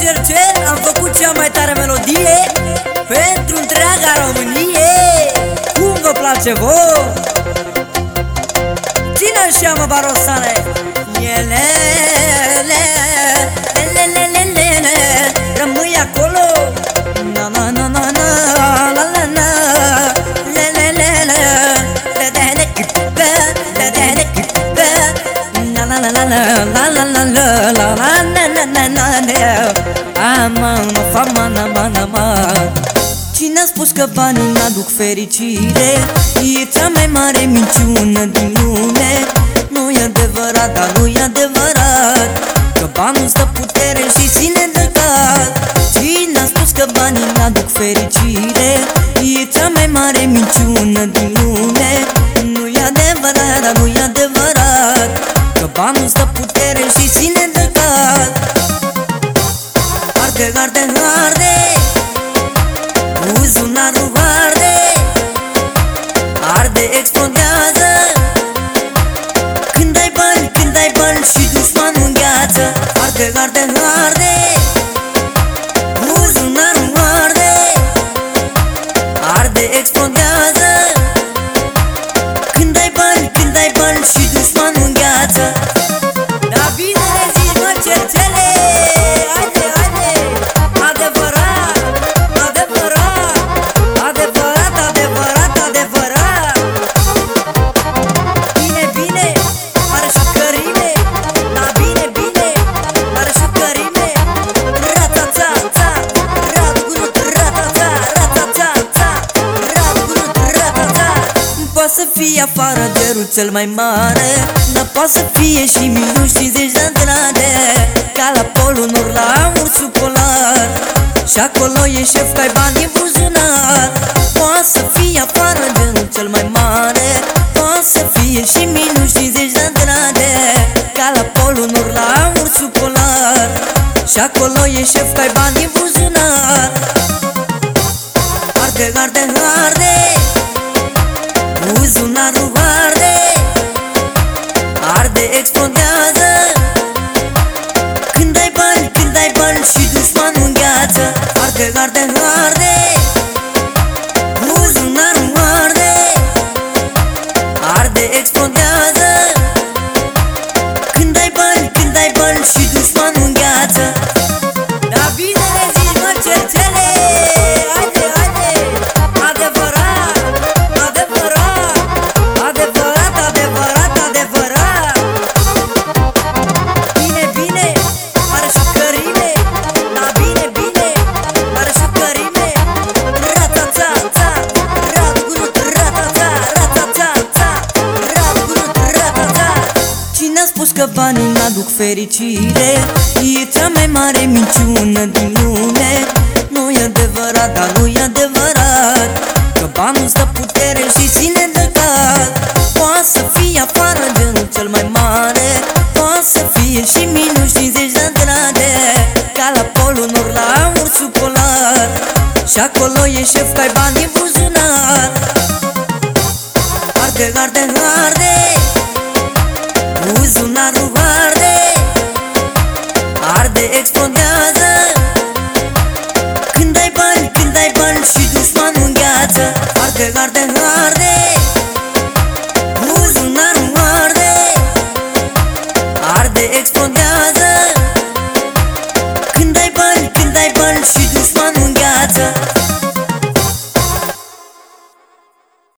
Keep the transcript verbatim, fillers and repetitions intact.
Cercel, am făcut cea mai tare melodie pentru întreaga Românie. Cum vă place vouă? Ține-n seama, barosane. Ele, le, le, le, le, le, le, rămâi acolo. Na, na, na, na, na, la, la, la, le, le, le, le, le, le, le, le, le, le, la, la, la, la, la, la, la, la, la, la, la, na, na, na, na, na. Ama, fama, na, ma, na, ma. Cine a spus că banii n-aduc fericire? E cea mai mare minciună din lume. Nu-i adevărat, dar nu-i adevărat că banul stă putere și ține de cap. Cine a spus că banii n-aduc fericire? E cea mai mare minciună din lume. Nu-i adevărat, dar nu-i adevărat că banul stă putere și ține de cap. Arde, arde, arde, buzunarul arde, arde, explodează. Când ai bani, când ai bani și dușmanul îngheață. Arde, arde, arde, buzunarul arde, arde, explodează. Când ai bani, când ai bani și dușmanul îngheață. Da bine le zici, mă, Cercele. Haide, haide, adevărat, adevărat, adevărat, adevărat, adevărat. Bine, bine, are și cărime. Da bine, bine, are și cărime. Rata-ta-ta, rat-gurut, rata-ta, rata-ta-ta, rat-gurut, rata-ta. Poate să fie afară cerul cel mai mare, dar poate să fie și minus cincizeci de grade. Ca la polul nord, la ursul polar, și acolo e șef, că ai bani în buzunar. Poate să fie afară cerul cel mai mare, poate să fie și minus cincizeci de grade. Ca la polul nord, la ursul polar, și acolo e șef, că ai bani în buzunar. Arde, arde, arde, buzunarul arde, arde, explodează. Când ai bani, când ai bani și dușmanul îngheață. Arde, arde, arde, buzunarul arde, arde, explodează. Când ai bani, când ai bani și dușmanul îngheață. Da bine le zici, mă, Cercele. Haide, haide, adevărat, adevărat, adevărat, adevărat, adevărat. Bine, bine, are și cărime. Da bine, bine, are și cărime. Rata-ta-ta, rat-gurut, rata-ta, rata-ta-ta, rat-gurut, rata-ta. Cine a spus că banii n-aduc fericire? E cea mai mare minciună din lume. Nu-i adevărat, dar nu-i adevărat că banul stă putere și ține de cap. Poate să fie afară genul cel mai mare, poate să fie și minus cincizeci de grade. Ca la polul nord, la ursul polar, și acolo e șef, că ai bani în buzunar. Arde, arde, arde, buzunarul arde, arde, explodează. Când ai bani, când ai bani și dușmanul îngheață. Arde, arde, arde, buzunarul arde, arde, explodează. Când ai bani, când ai bani și dușmanul